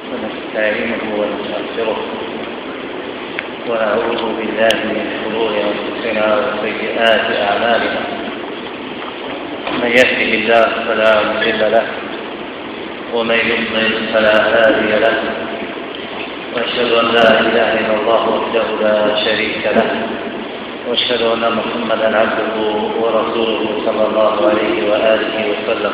ونستعينه ونستغفره ونعوذ بالله من شرور أنفسنا وسيئات أعمالنا. من يهده الله فلا مضل له ومن يضلل فلا هادي له، وأشهد أن لا إله إلا الله وحده لا شريك له، وأشهد أن محمدا عبده ورسوله صلى الله عليه وآله وسلم.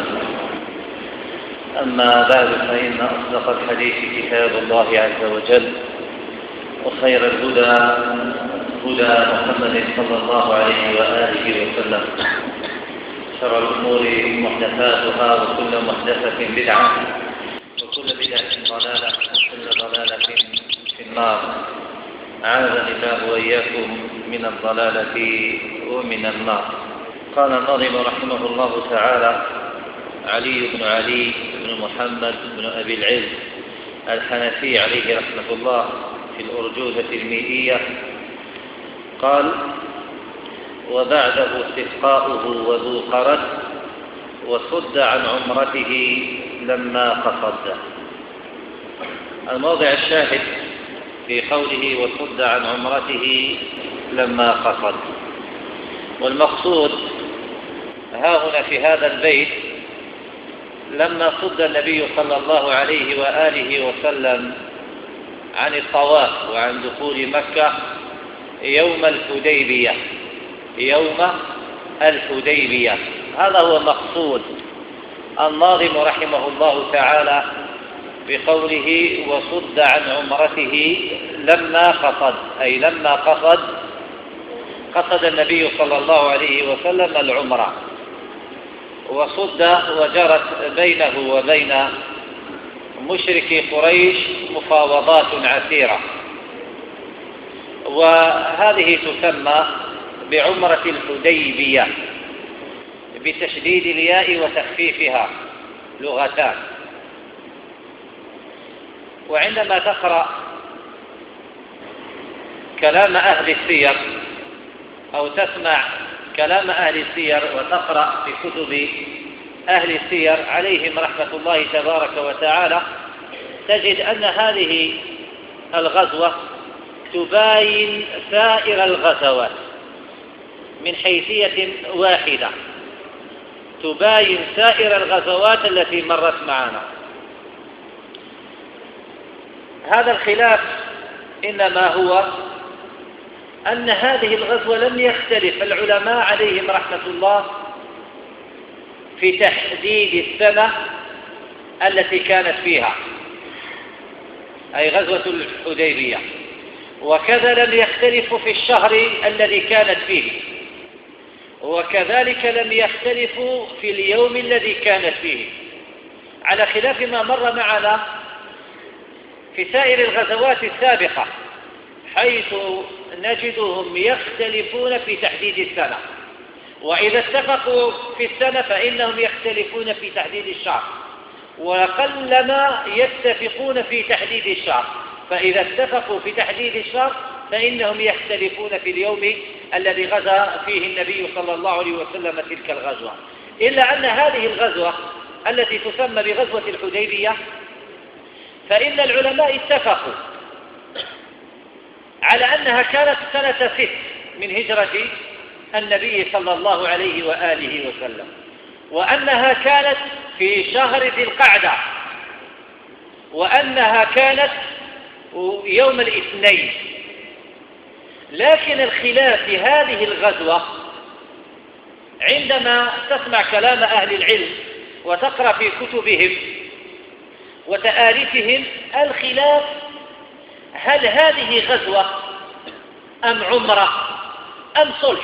أما بعد، فإن أصدق الحديث كتاب الله عز وجل، وخير الهدى هدى محمد صلى الله عليه وآله وسلم. شر الأمور محدثاتها، وكل محدثة بدعة، وكل بدعة ضلالة، وكل ضلالة في النار. أعاذني الله وإياكم من الضلالة ومن النار. قال الناظم رحمه الله تعالى: علي بن علي بن محمد بن أبي العز الحنفي عليه رحمة الله في الأرجوزة المئية قال: وبعده استسقاؤه وذو قرد، وصد عن عمرته لما قصد. الموضع الشاهد في قوله وصد عن عمرته لما قصد، والمقصود ها هنا في هذا البيت لما صد النبي صلى الله عليه وآله وسلم عن الطواف وعن دخول مكة يوم الحديبية. هذا هو مقصود الناظم رحمه الله تعالى بقوله وصد عن عمرته لما قصد، أي لما قصد النبي صلى الله عليه وسلم العمرة، وصد وجرت بينه وبين مشركي قريش مفاوضات عسيرة، وهذه تسمى بعمرة الحديبية بتشديد الياء وتخفيفها لغتان. وعندما تقرأ كلام أهل السير أو تسمع كلام أهل السير وتقرأ في كتب أهل السير عليهم رحمة الله تبارك وتعالى، تجد أن هذه الغزوة تباين سائر الغزوات من حيثية واحدة، تباين سائر الغزوات التي مرت معنا. هذا الخلاف إنما هو أن هذه الغزوة لم يختلف العلماء عليهم رحمة الله في تحديد السنة التي كانت فيها، أي غزوة الحديبية، وكذا لم يختلفوا في الشهر الذي كانت فيه، وكذلك لم يختلفوا في اليوم الذي كانت فيه، على خلاف ما مر معنا في سائر الغزوات السابقة، حيث نجدهم يختلفون في تحديد السنة، وإذا اتفقوا في السنة فإنهم يختلفون في تحديد الشهر، وقلما يتفقون في تحديد الشهر، فإذا اتفقوا في تحديد الشهر فإنهم يختلفون في اليوم الذي غزا فيه النبي صلى الله عليه وسلم تلك الغزوة. إلا أن هذه الغزوة التي تسمى بغزوة الحديبية فإن العلماء اتفقوا على أنها كانت سنة 6 من هجرة النبي صلى الله عليه وآله وسلم، وأنها كانت في شهر ذي القعدة، وأنها كانت يوم الاثنين. لكن الخلاف في هذه الغزوة عندما تسمع كلام أهل العلم وتقرأ في كتبهم وتآليفهم، الخلاف هل هذه غزوة أم عمرة أم صلح؟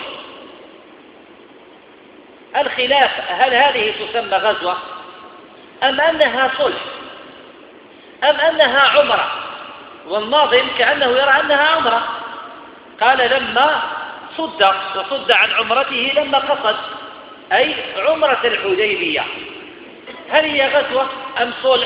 الخلاف هل هذه تسمى غزوة أم أنها صلح أم أنها عمرة؟ والناظم كأنه يرى أنها عمرة، قال لما وصد عن عمرته لما قصد، أي عمرة الحديبية. هل هي غزوة أم صلح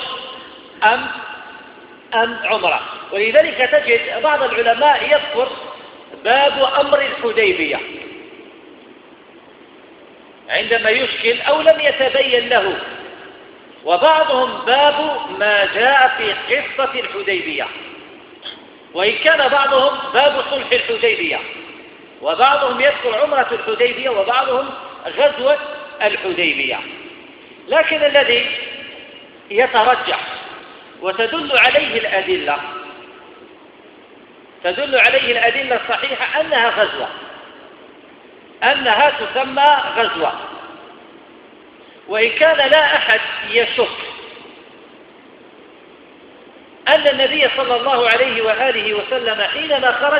أم عمرة؟ ولذلك تجد بعض العلماء يذكر باب أمر الحديبية عندما يشكل أو لم يتبين له وبعضهم باب ما جاء في قصة الحديبية، وإن كان بعضهم باب صلح الحديبية، وبعضهم يذكر عمرة الحديبية، وبعضهم غزوة الحديبية. لكن الذي يترجح وتدل عليه الأدلة الصحيحة أنها تسمى غزوة، وإن كان لا أحد يشك أن النبي صلى الله عليه وآله وسلم حينما خرج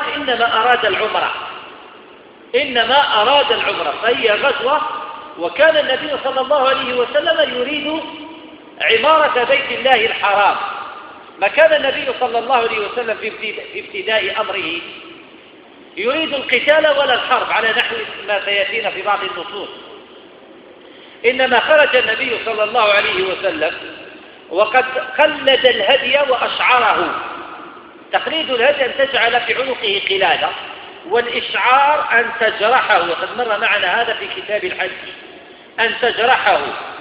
إنما أراد العمرة، فهي غزوة. وكان النبي صلى الله عليه وسلم يريد عمارة بيت الله الحرام، ما كان النبي صلى الله عليه وسلم في ابتداء أمره يريد القتال ولا الحرب على نحو ما سيأتينا في بعض النصوص، إنما خرج النبي صلى الله عليه وسلم وقد قلد الهدي وأشعره. تقليد الهدي أن تجعل في عنقه قلادة، والإشعار أن تجرحه، وقد مر معنا هذا في كتاب الحج، أن تجرحه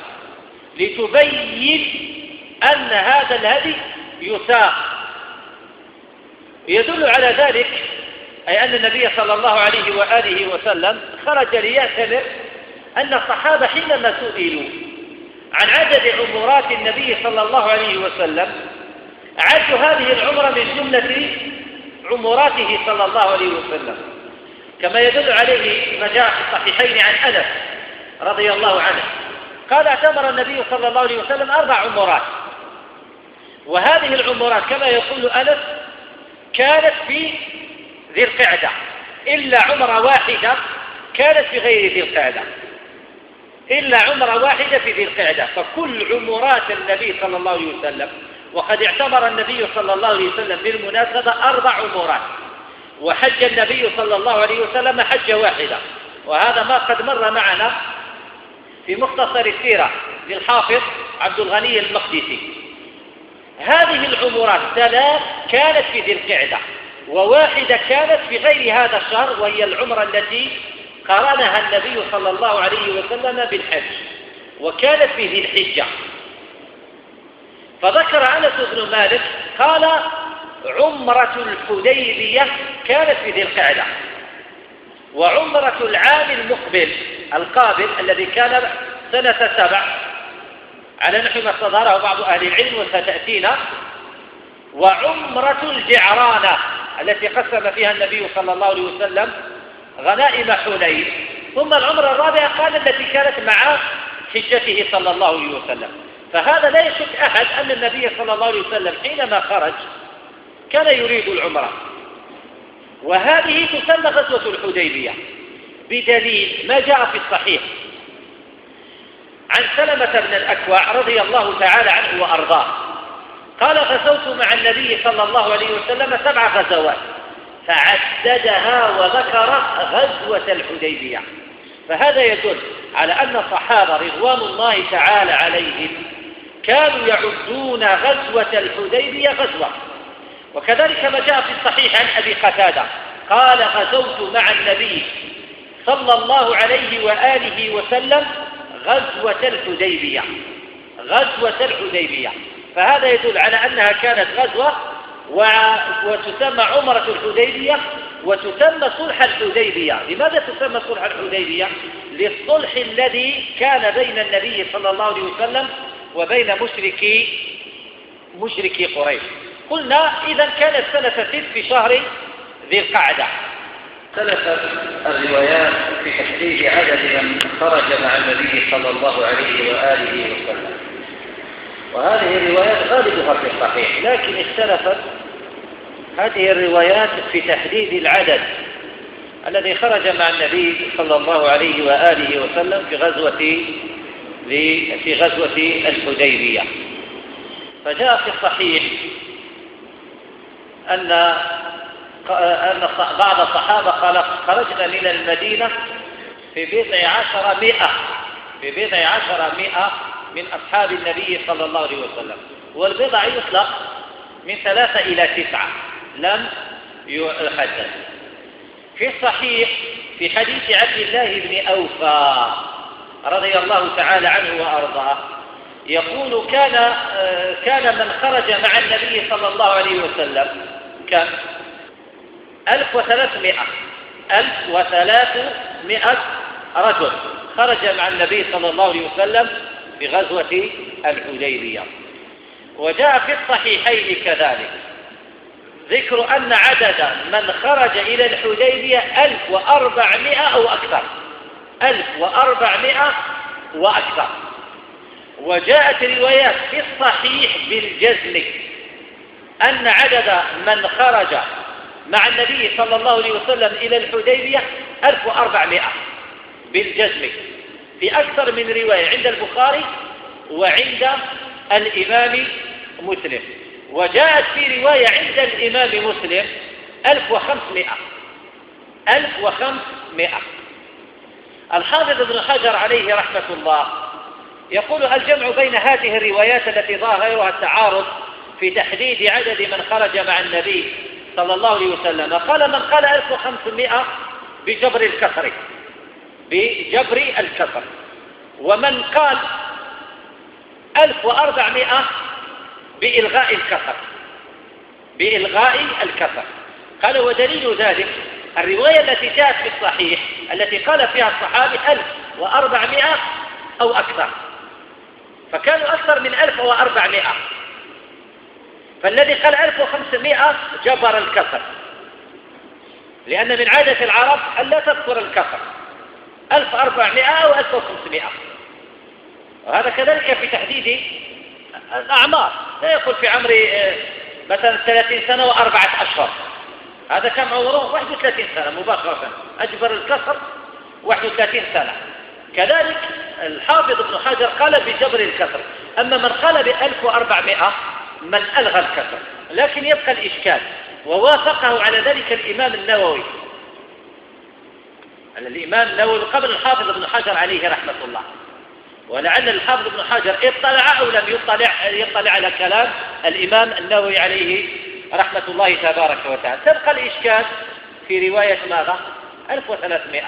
لتبين أن هذا الهدي يساق. يدل على ذلك أي أن النبي صلى الله عليه وآله وسلم خرج ليعتمر أن الصحابة حينما سئلوا عن عدد عمرات النبي صلى الله عليه وسلم عدوا هذه العمرة من جملة عمراته صلى الله عليه وسلم، كما يدل عليه ما جاء في الصحيحين عن أنس رضي الله عنه قال اعتمر النبي صلى الله عليه وسلم 4 عمرات، وهذه العمرات كما يقول أنس كانت في ذي القعدة، إلا عمرة واحدة كانت في غير ذي القعدة، إلا عمرة واحدة في ذي القعدة. فكل عمرات النبي صلى الله عليه وسلم، وقد اعتمر النبي صلى الله عليه وسلم بالمناسبة 4 عمرات، وحج النبي صلى الله عليه وسلم حجة واحدة، وهذا ما قد مر معنا في مختصر السيرة للحافظ عبد الغني المقدسي. هذه العمرات 3 كانت في ذي القعدة، وواحدة كانت في غير هذا الشهر، وهي العمرة التي قرنها النبي صلى الله عليه وسلم بالحج، وكانت في ذي الحجة. فذكر أنس بن مالك قال عمرة الحديبية كانت في ذي القعدة، وعمرة العام القابل الذي كان سنة 7 على نحو ما استظهره بعض أهل العلم وستأتينا، وعمرة الجعرانة التي قسم فيها النبي صلى الله عليه وسلم غنائم حنين، ثم العمرة الرابعة قال التي كانت مع حجته صلى الله عليه وسلم. فهذا لا يشك أحد أن النبي صلى الله عليه وسلم حينما خرج كان يريد العمرة، وهذه تسمى غزوة الحديبية بدليل ما جاء في الصحيح عن سلمة بن الأكوع رضي الله تعالى عنه وأرضاه قال غزوت مع النبي صلى الله عليه وسلم 7 غزوات، فعددها وذكر غزوة الحديبية. فهذا يدل على أن الصحابة رضوان الله تعالى عليهم كانوا يعدون غزوة الحديبية غزوة. وكذلك ما جاء في الصحيح عن أبي قتادة قال غزوت مع النبي صلى الله عليه وآله وسلم غزوة الحديبية. فهذا يدل على أنها كانت غزوة وتسمى عمرة الحديبية وتسمى صلح الحديبية. لماذا تسمى صلح الحديبية؟ للصلح الذي كان بين النبي صلى الله عليه وسلم وبين مشركي قريش. قلنا إذا كانت سنة 6 في شهر ذي القعدة. اختلفت الروايات في تحديد عدد من خرج مع النبي صلى الله عليه وآله وسلم، وهذه الروايات غالبها في الصحيح، لكن اختلفت هذه الروايات في تحديد العدد الذي خرج مع النبي صلى الله عليه وآله وسلم في غزوة الحديبية. فجاء في الصحيح أن بعض الصحابة قال خرجنا من المدينة في 12 مئة من أصحاب النبي صلى الله عليه وسلم، والبضع يطلق من 3 إلى 9 لم يحدد. في الصحيح في حديث عبد الله بن أوفى رضي الله تعالى عنه وأرضاه يقول كان من خرج مع النبي صلى الله عليه وسلم كم 1300 رجل خرج مع النبي صلى الله عليه وسلم في غزوة الحديبية. وجاء في الصحيحين كذلك ذكر أن عدد من خرج إلى الحديبية 1400 أو أكثر، 1400 وأكثر. وجاءت روايات في الصحيح بالجزم أن عدد من خرج مع النبي صلى الله عليه وسلم إلى الحديبية 1400 بالجزم في أكثر من رواية عند البخاري وعند الإمام مسلم. وجاءت في رواية عند الإمام مسلم 1500. الحافظ ابن حجر عليه رحمة الله يقول الجمع بين هذه الروايات التي ظاهرها التعارض في تحديد عدد من خرج مع النبي صلى الله عليه وسلم. قال من قال 1500 بجبر الكسر، ومن قال 1400 بإلغاء الكسر. قال ودليل ذلك الرواية التي جاءت في الصحيح التي قال فيها الصحابي 1400 أو أكثر، فكانوا أكثر من 1400. فالذي قال 1500 جبر الكسر، لأن من عادة العرب أن لا تذكر الكسر 1400 أو 1500. وهذا كذلك في تحديد الأعمار، لا يقول في عمري مثلا 30 سنة و4 أشهر، هذا كم عمره 31 سنة مباشرة، أجبر الكسر 31 سنة. كذلك الحافظ ابن حجر قال بجبر الكسر. أما من قال ب1400 من ألغى الكسر، لكن يبقى الإشكال، ووافقه على ذلك الإمام النووي قبل الحافظ ابن حجر عليه رحمة الله. ولعل الحافظ ابن حجر اطلع أو لم يطلع على كلام الإمام النووي عليه رحمة الله تبارك وتعالى. تبقى الإشكال في رواية ماذا 1300.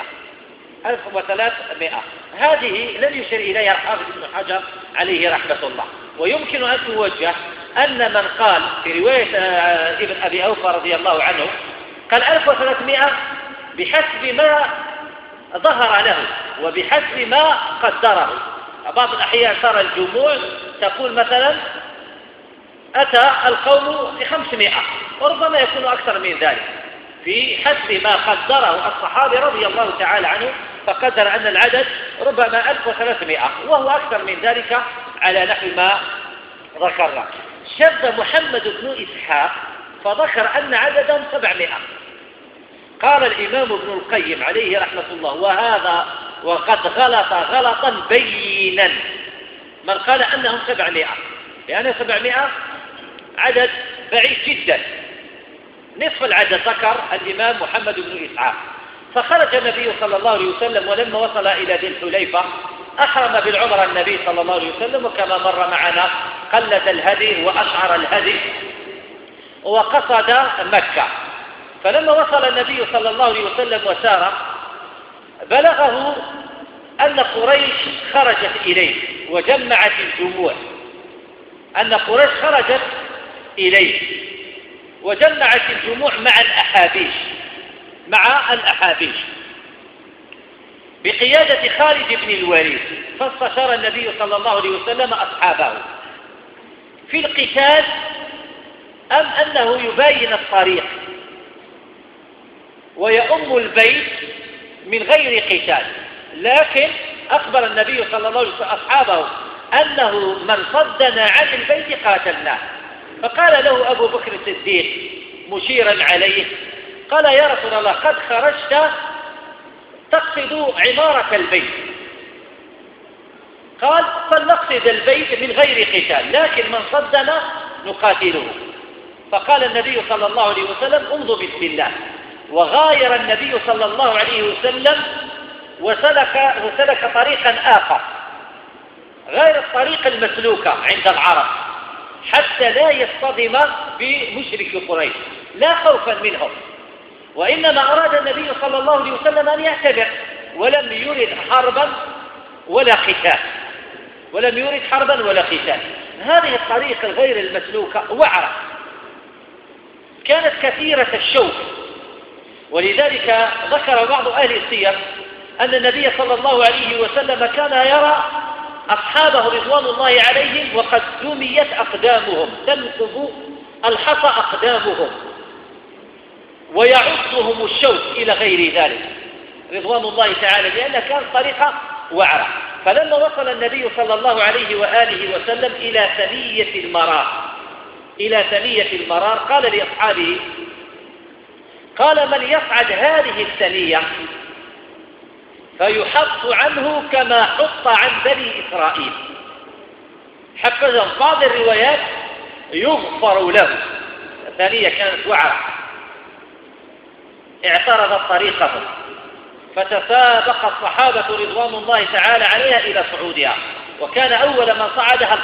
هذه لم يشر إليها الحافظ ابن حجر عليه رحمة الله. ويمكن أن توجه أن من قال في رواية ابن أبي أوفى رضي الله عنه قال 1300 بحسب ما ظهر له وبحسب ما قدره. بعض الأحيان ترى الجموع تقول مثلا أتى القوم ب500، وربما يكون أكثر من ذلك في حسب ما قدره الصحابي رضي الله تعالى عنه، فقدر أن العدد ربما 1300 وهو أكثر من ذلك على نحو ما ذكرنا. شد محمد بن إسحاق فذكر أن عددا 700. قال الإمام ابن القيم عليه رحمة الله وهذا وقد غلط غلطا بينا من قال أنهم 700، لأن 700 عدد بعيد جدا، نصف العدد ذكر الإمام محمد بن إسحاق. فخرج النبي صلى الله عليه وسلم ولما وصل إلى ذي الحليفة أحرم بالعمرة النبي صلى الله عليه وسلم، وكما مر معنا قلد الهدي وأشعر الهدي وقصد مكة. فلما وصل النبي صلى الله عليه وسلم وسار بلغه أن قريش خرجت إليه وجمعت الجموع، أن قريش خرجت إليه وجمعت الجموع مع الأحابيش بقيادة خالد بن الوليد. فاستشار النبي صلى الله عليه وسلم أصحابه في القتال أم أنه يباين الطريق ويؤم البيت من غير قتال. لكن أخبر النبي صلى الله عليه وسلم أصحابه أنه من صدنا عن البيت قاتلناه. فقال له أبو بكر الصديق مشيرا عليه قال يا رسول الله قد خرجت تقصد عمارة البيت. قال فلنقصد البيت من غير قتال، لكن من صدنا نقاتله. فقال النبي صلى الله عليه وسلم انظر بسم الله. وغاير النبي صلى الله عليه وسلم وسلك طريقا آخر غير الطريق المسلوكة عند العرب حتى لا يصطدم بمشرك قريش، لا خوفا منهم، وإنما أراد النبي صلى الله عليه وسلم أن يعتبر ولم يرد حربا ولا قتال، ولم يرد حربا ولا قتال. هذه الطريق الغير المسلوكة وعرة كانت كثيرة الشوك، ولذلك ذكر بعض أهل السير أن النبي صلى الله عليه وسلم كان يرى أصحابه رضوان الله عليهم وقد دميت أقدامهم، تنقب الحصى أقدامهم ويعضهم الشوك إلى غير ذلك رضوان الله تعالى، لأنها كانت طريقة وعرة. فلما وصل النبي صلى الله عليه وآله وسلم إلى ثنية المرار قال لأصحابه، قال: من يصعد هذه الثنية فيحط عنه كما حط عن بني إسرائيل. حفظا بعض الروايات يغفر له. الثانية كانت وعرة، اعترضت طريقهم، فتسابق الصحابة رضوان الله تعالى عليها إلى صعودها، وكان أول من صعدها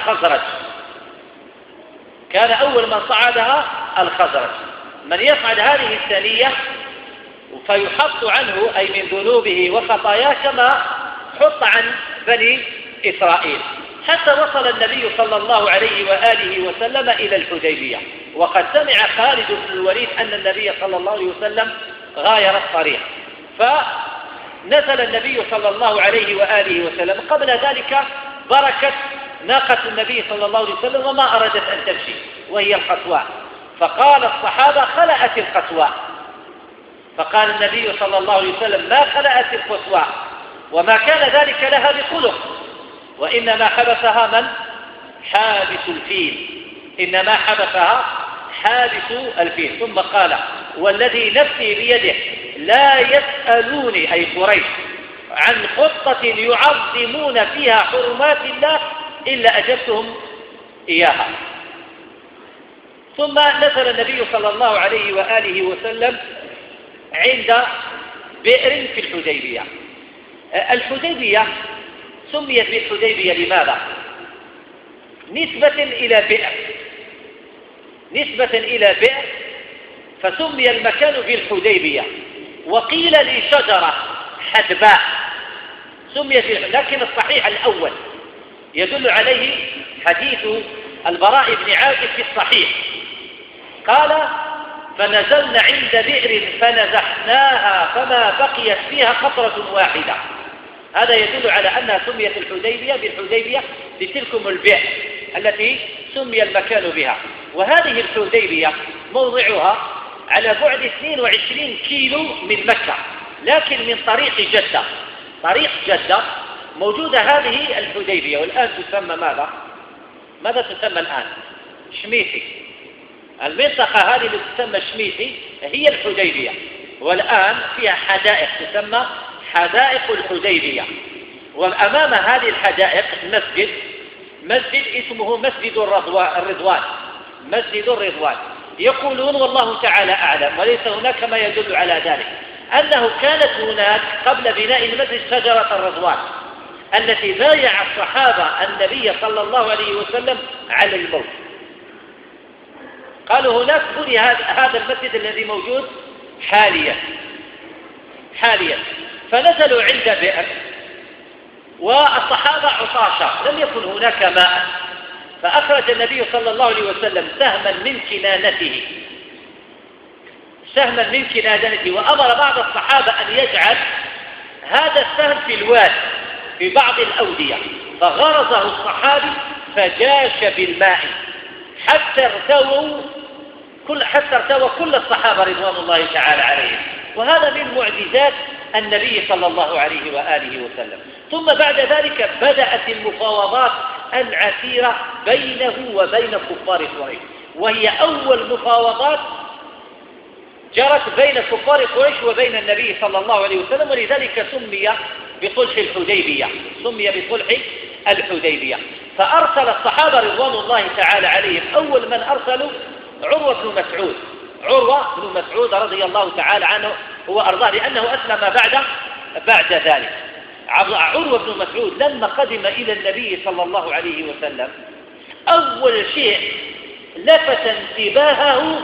الخزرج. من يصعد هذه الثانية فيحط عنه أي من ذنوبه وخطاياه كما حط عن بني إسرائيل، حتى وصل النبي صلى الله عليه وآله وسلم إلى الحديبية. وقد سمع خالد بن الوليد أن النبي صلى الله عليه وسلم غاير الطريق، فنزل النبي صلى الله عليه وآله وسلم. قبل ذلك بركت ناقة النبي صلى الله عليه وسلم وما أرادت أن تمشي، وهي القسواء، فقال الصحابة: خلأت القسواء. فقال النبي صلى الله عليه وسلم: ما خلأت القسواء، وما كان ذلك لها بخلق، وإنما حبسها من؟ حابس الفيل. ثم قال: والذي نفسي بيده لا يسألوني أي قريش عن خطة يعظمون فيها حرمات الله إلا أجبتهم إياها. ثم نزل النبي صلى الله عليه وآله وسلم عند بئر في الحديبية. الحديبية سميت بالحديبية لماذا؟ نسبة إلى بئر فسمي المكان بالحديبية. وقيل لشجرة حدباء سميت، لكن الصحيح الأول يدل عليه حديث البراء بن عازب في الصحيح، قال: فنزلنا عند بئر فنزحناها فما بقيت فيها قطرة واحدة. هذا يدل على أنها سميت الحديبية بالحديبية لتلكم البئر التي سمي المكان بها. وهذه الحديبية موضعها على بعد 22 كيلو من مكة، لكن من طريق جدة موجودة هذه الحديبية. والآن تسمى ماذا تسمى الآن؟ شميسي. المنطقة هذه اللي تسمى شميسي هي الحديبية، والآن فيها حدائق تسمى حدائق الحديبية. وأمام هذه الحدائق مسجد اسمه مسجد الرضوان. يقولون والله تعالى أعلم، وليس هناك ما يدل على ذلك، أنه كانت هناك قبل بناء المسجد شجرة الرضوان التي بايع الصحابة النبي صلى الله عليه وسلم على الموت. قالوا هناك بني هذا المسجد الذي موجود حاليا. فنزلوا عند بئر، والصحابة عطاشا، لم يكن هناك ماء، فأخرج النبي صلى الله عليه وسلم سهما من كنانته، وأمر بعض الصحابة أن يجعل هذا السهم في الواد في بعض الأودية، فغرزه الصحابي فجاش بالماء حتى ارتوى كل الصحابة رضوان الله تعالى عليهم. وهذا من معجزات النبي صلى الله عليه وآله وسلم. ثم بعد ذلك بدأت المفاوضات العسيرة بينه وبين كفار قريش، وهي أول مفاوضات جرت بين كفار قريش وبين النبي صلى الله عليه وسلم، ولذلك سمي بصلح الحديبية. فأرسل الصحابة رضوان الله تعالى عليهم، أول من أرسلوا عروة بن مسعود رضي الله تعالى عنه هو أرضاه، لأنه أسلم بعد ذلك. عروة بن مسعود لما قدم إلى النبي صلى الله عليه وسلم أول شيء لفت انتباهه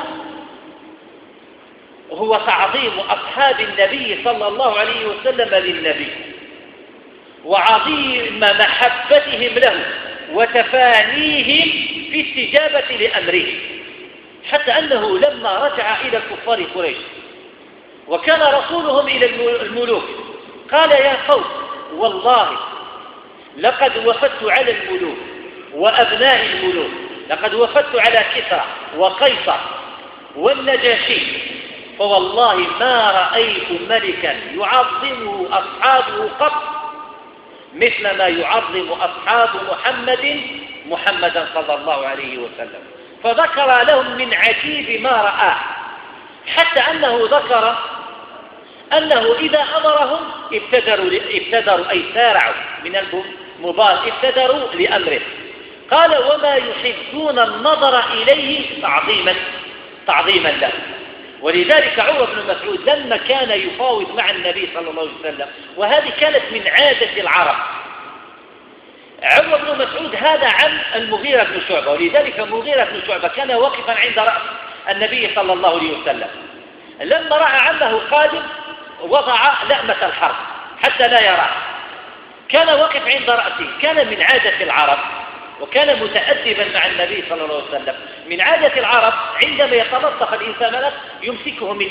هو تعظيم أصحاب النبي صلى الله عليه وسلم للنبي، وعظيم محبتهم له وتفانيهم في استجابة لأمره، حتى أنه لما رجع إلى كفار قريش وكان رسولهم إلى الملوك قال: يا قوم، والله لقد وفدت على الملوك وأبناء الملوك، لقد وفدت على كسرى وقيصر والنجاشي، فوالله ما رأيت ملكا يعظمه أصحابه قط مثل ما يعظم أصحاب محمدا صلى الله عليه وسلم. فذكر لهم من عجيب ما رآه، حتى أنه ذكر أنه إذا أمرهم ابتدروا أي سارعوا من المضاد، ابتدروا لأمره. قال: وما يحبون النظر إليه تعظيما له. ولذلك عمر بن مسعود لما كان يفاوض مع النبي صلى الله عليه وسلم، وهذه كانت من عادة العرب، عمر بن مسعود هذا عم المغيرة بن شعبة، ولذلك المغيرة بن شعبة كان واقفا عند رأس النبي صلى الله عليه وسلم. لما رأى عمه قادم وضع لأمة الحرب حتى لا يراه، كان واقف عند رأسه. كان من عادة العرب، وكان متأدبا مع النبي صلى الله عليه وسلم. من عادة العرب عندما يتلطف الإنسان يمسكه من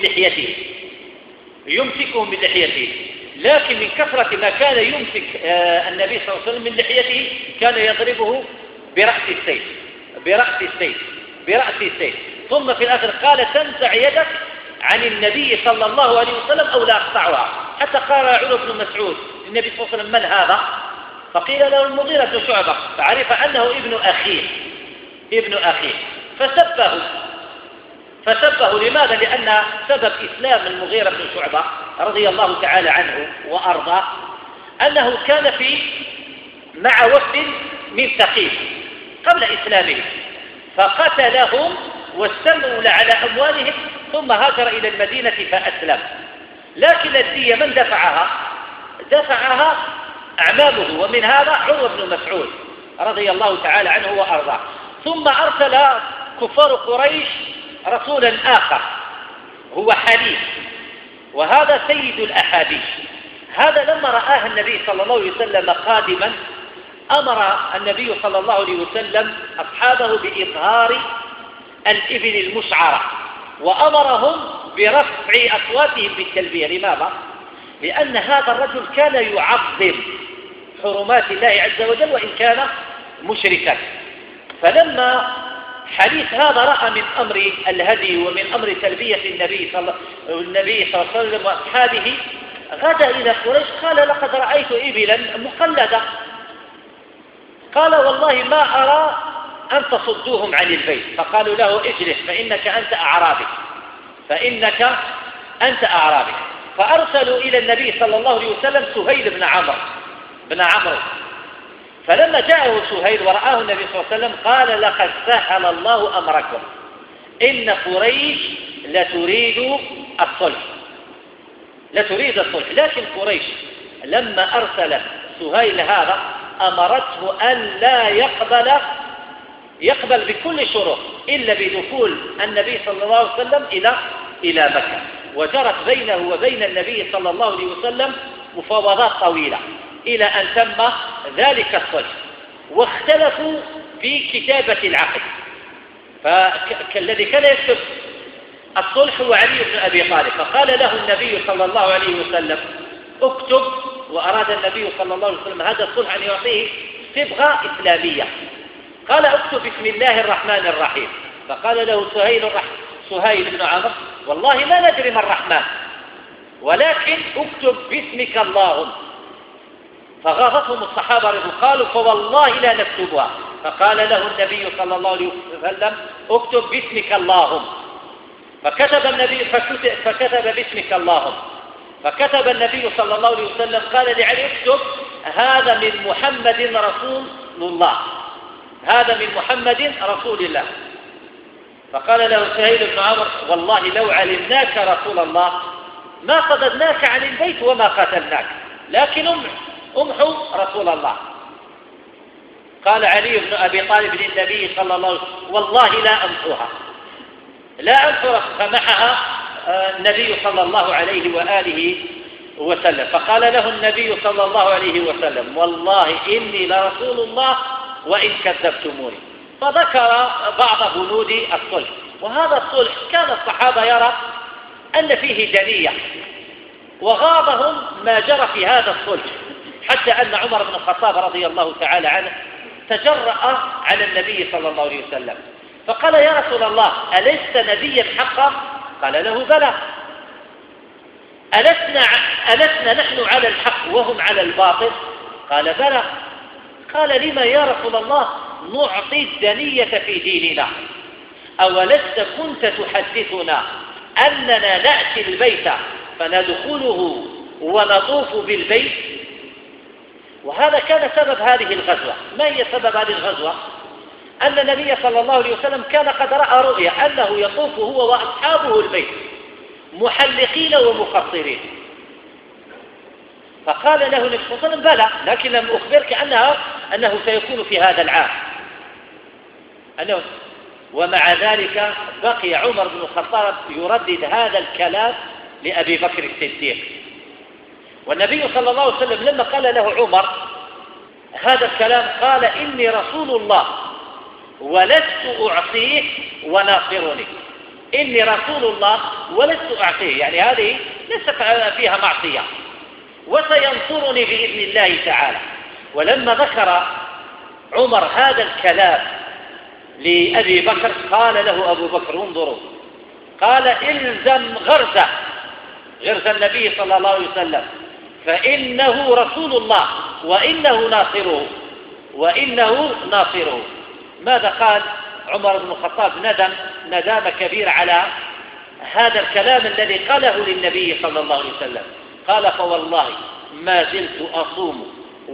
لحيته، لكن من كثرة ما كان يمسك النبي صلى الله عليه وسلم من لحيته كان يضربه برأس السيف. ثم في الآخر قال: تنزع يدك عن النبي صلى الله عليه وسلم أو لا أقطعها. حتى قال عمر بن مسعود النبي صلى الله عليه وسلم: من هذا؟ فقيل له: المغيرة بن شعبة. فعرف أنه ابن أخيه فسبه. لماذا؟ لأن سبب إسلام المغيرة بن شعبة رضي الله تعالى عنه وأرضاه أنه كان مع وفد من ثقيف قبل إسلامه، فقتلهم واستولى على أموالهم، ثم هاجر إلى المدينة فأسلم. لكن الدية من دفعها أعمامه، ومن هذا عمر بن مسعود رضي الله تعالى عنه وأرضاه. ثم أرسل كفار قريش رسولا آخر هو حليف، وهذا سيد الأحابيش. هذا لما رآه النبي صلى الله عليه وسلم قادما أمر النبي صلى الله عليه وسلم أصحابه بإظهار الإبل المشعرة، وأمرهم برفع أصواتهم بالتلبية. لماذا؟ لأن هذا الرجل كان يعظم حرمات الله عز وجل وإن كان مشركا. فلما حديث هذا رأى من أمر الهدي ومن أمر تلبية النبي صلى الله عليه وسلم وأصحابه، غدا إلى قريش قال: لقد رأيت إبلا مقلدة. قال: والله ما أرى أن تصدوهم عن البيت. فقالوا له: اجلس فإنك أنت أعرابي. فأرسلوا إلى النبي صلى الله عليه وسلم سهيل بن عمرو. فلما جاءه سهيل ورآه النبي صلى الله عليه وسلم قال: لقد سهل الله أمركم، إن قريش لتريد الصلح. لكن قريش لما أرسلت سهيل هذا أمرته أن لا يقبل بكل شروط إلا بدخول النبي صلى الله عليه وسلم إلى مكة. وجرت بينه وبين النبي صلى الله عليه وسلم مفاوضات طويلة إلى أن تم ذلك الصلح. واختلفوا في كتابة العقد، فالذي كان يكتب الصلح هو علي بن أبي طالب. فقال له النبي صلى الله عليه وسلم: اكتب. وأراد النبي صلى الله عليه وسلم هذا الصلح أن يعطيه صبغة إسلامية. قال: اكتب بسم الله الرحمن الرحيم. فقال له سهيل بن عمرو: والله لا ندري ما الرحمن، ولكن اكتب باسمك اللهم. فغاضتهم الصحابة قالوا: فوالله لا نكتبها. فقال له النبي صلى الله عليه وسلم: اكتب باسمك اللهم. فكتب باسمك اللهم. فكتب النبي صلى الله عليه وسلم قال لعلي: اكتب هذا من محمد رسول الله. فقال له سهيل بن عمرو: والله لو علمناك رسول الله ما صددناك عن البيت وما قتلناك، لكن امحو رسول الله. قال علي بن أبي طالب للنبي صلى الله عليه وسلم: والله لا أمحوها. فمحها النبي صلى الله عليه وآله وسلم. فقال له النبي صلى الله عليه وسلم: والله إني لرسول الله وإن كذبتموني. فذكر بعض بنود الصلح، وهذا الصلح كان الصحابة يرى أن فيه دنية، وغاضهم ما جرى في هذا الصلح، حتى أن عمر بن الخطاب رضي الله تعالى عنه تجرأ على النبي صلى الله عليه وسلم فقال: يا رسول الله، ألست نبيا حقا؟ قال له: بلى. ألسنا نحن على الحق وهم على الباطل؟ قال: بلى. قال: لما يا رسول الله نعطي الدنية في ديننا؟ أولست كنت تحدثنا أننا نأتي البيت فندخله ونطوف بالبيت؟ وهذا كان سبب هذه الغزوة. ما هي سبب هذه الغزوة؟ أن النبي صلى الله عليه وسلم كان قد رأى رؤيا أنه يطوف هو وأصحابه البيت محلقين ومقصرين، فقال له النبي صلى الله عليه وسلم: بلى، لكن لم أخبرك أنه سيكون في هذا العام. ومع ذلك بقي عمر بن الخطاب يردد هذا الكلام لأبي بكر الصديق. والنبي صلى الله عليه وسلم لما قال له عمر هذا الكلام قال: إني رسول الله ولست أعصيه وناصرني. إني رسول الله ولست أعصيه، يعني هذه ليس فيها معصية، وسينصرني بإذن الله تعالى. ولما ذكر عمر هذا الكلام لأبي بكر قال له أبو بكر: انظروا، قال: إلزم غرز النبي صلى الله عليه وسلم، فإنه رسول الله وإنه ناصره. ماذا قال عمر بن الخطاب؟ ندم كبير على هذا الكلام الذي قاله للنبي صلى الله عليه وسلم. قال: فوالله ما زلت أصوم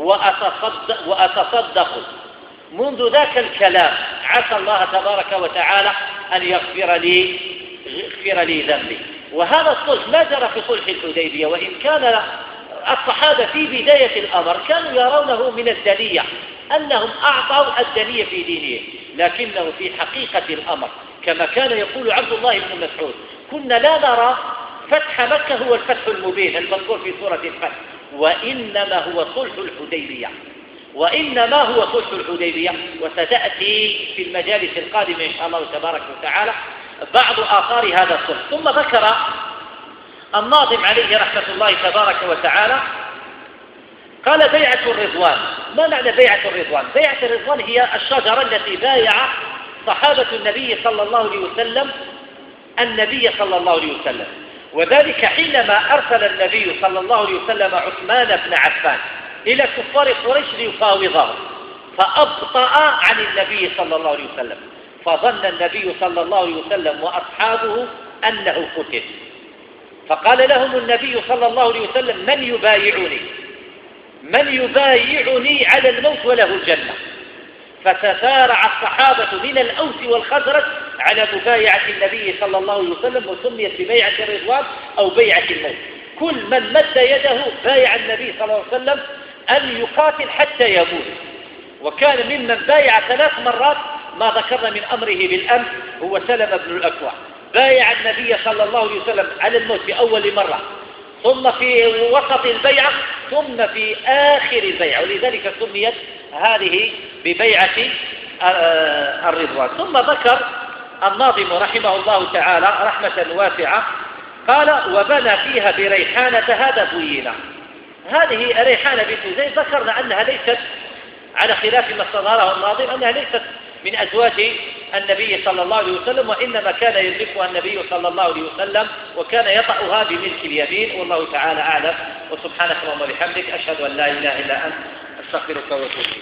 وأتصدق منذ ذاك الكلام، عسى الله تبارك وتعالى أن يغفر لي ذنبي. وهذا الصلح ما جرى في صلح الحديبية، وإن كان الصحابة في بداية الأمر كانوا يرونه من الدنية، أنهم أعطوا الدنية في دينهم، لكنه في حقيقة الأمر كما كان يقول عبد الله بن مسعود: كنا لا نرى فتح مكة هو الفتح المبين المذكور في سورة الفتح، وإنما هو صلح الحديبية. وستأتي في المجالس القادمة إن شاء الله تبارك وتعالى بعض آثار هذا الصلح. ثم ذكر الناظم عليه رحمة الله تبارك وتعالى قال: بيعة الرضوان. ما معنى بيعة الرضوان؟ بيعة الرضوان هي الشجرة التي بايع صحابة النبي صلى الله عليه وسلم النبي صلى الله عليه وسلم، وذلك حينما أرسل النبي صلى الله عليه وسلم عثمان بن عفان إلى كفار قريش ليفاوضهم، فأبطأ عن النبي صلى الله عليه وسلم، فظن النبي صلى الله عليه وسلم وأصحابه أنه قتل، فقال لهم النبي صلى الله عليه وسلم: من يبايعني على الموت وله الجنة. فتسارع الصحابة من الأوس والخزرج على مبايعة النبي صلى الله عليه وسلم، وسميت ببيعة الرضوان أو بيعة الموت. كل من مد يده بايع النبي صلى الله عليه وسلم أن يقاتل حتى يموت. وكان ممن بايع 3 مرات ما ذكرنا من أمره بالأمس هو سلمة بن الأكوع، بايع النبي صلى الله عليه وسلم على الموت في أول مرة، ثم في وسط البيعة، ثم في آخر البيعة، ولذلك سميت هذه ببيعة الرضوان. ثم ذكر الناظم رحمه الله تعالى رحمة واسعة قال: وبنى فيها بريحانة هذا بوينا. هذه ريحانة بنت زيد ذكرنا أنها ليست، على خلاف ما استظهره الناظم، أنها ليست من أزواج النبي صلى الله عليه وسلم، وإنما كان يملكها النبي صلى الله عليه وسلم، وكان يطأها بملك اليمين، والله تعالى أعلم. وسبحانك اللهم وبحمدك، أشهد أن لا إله إلا أنت، أستغفرك وأتوب إليك.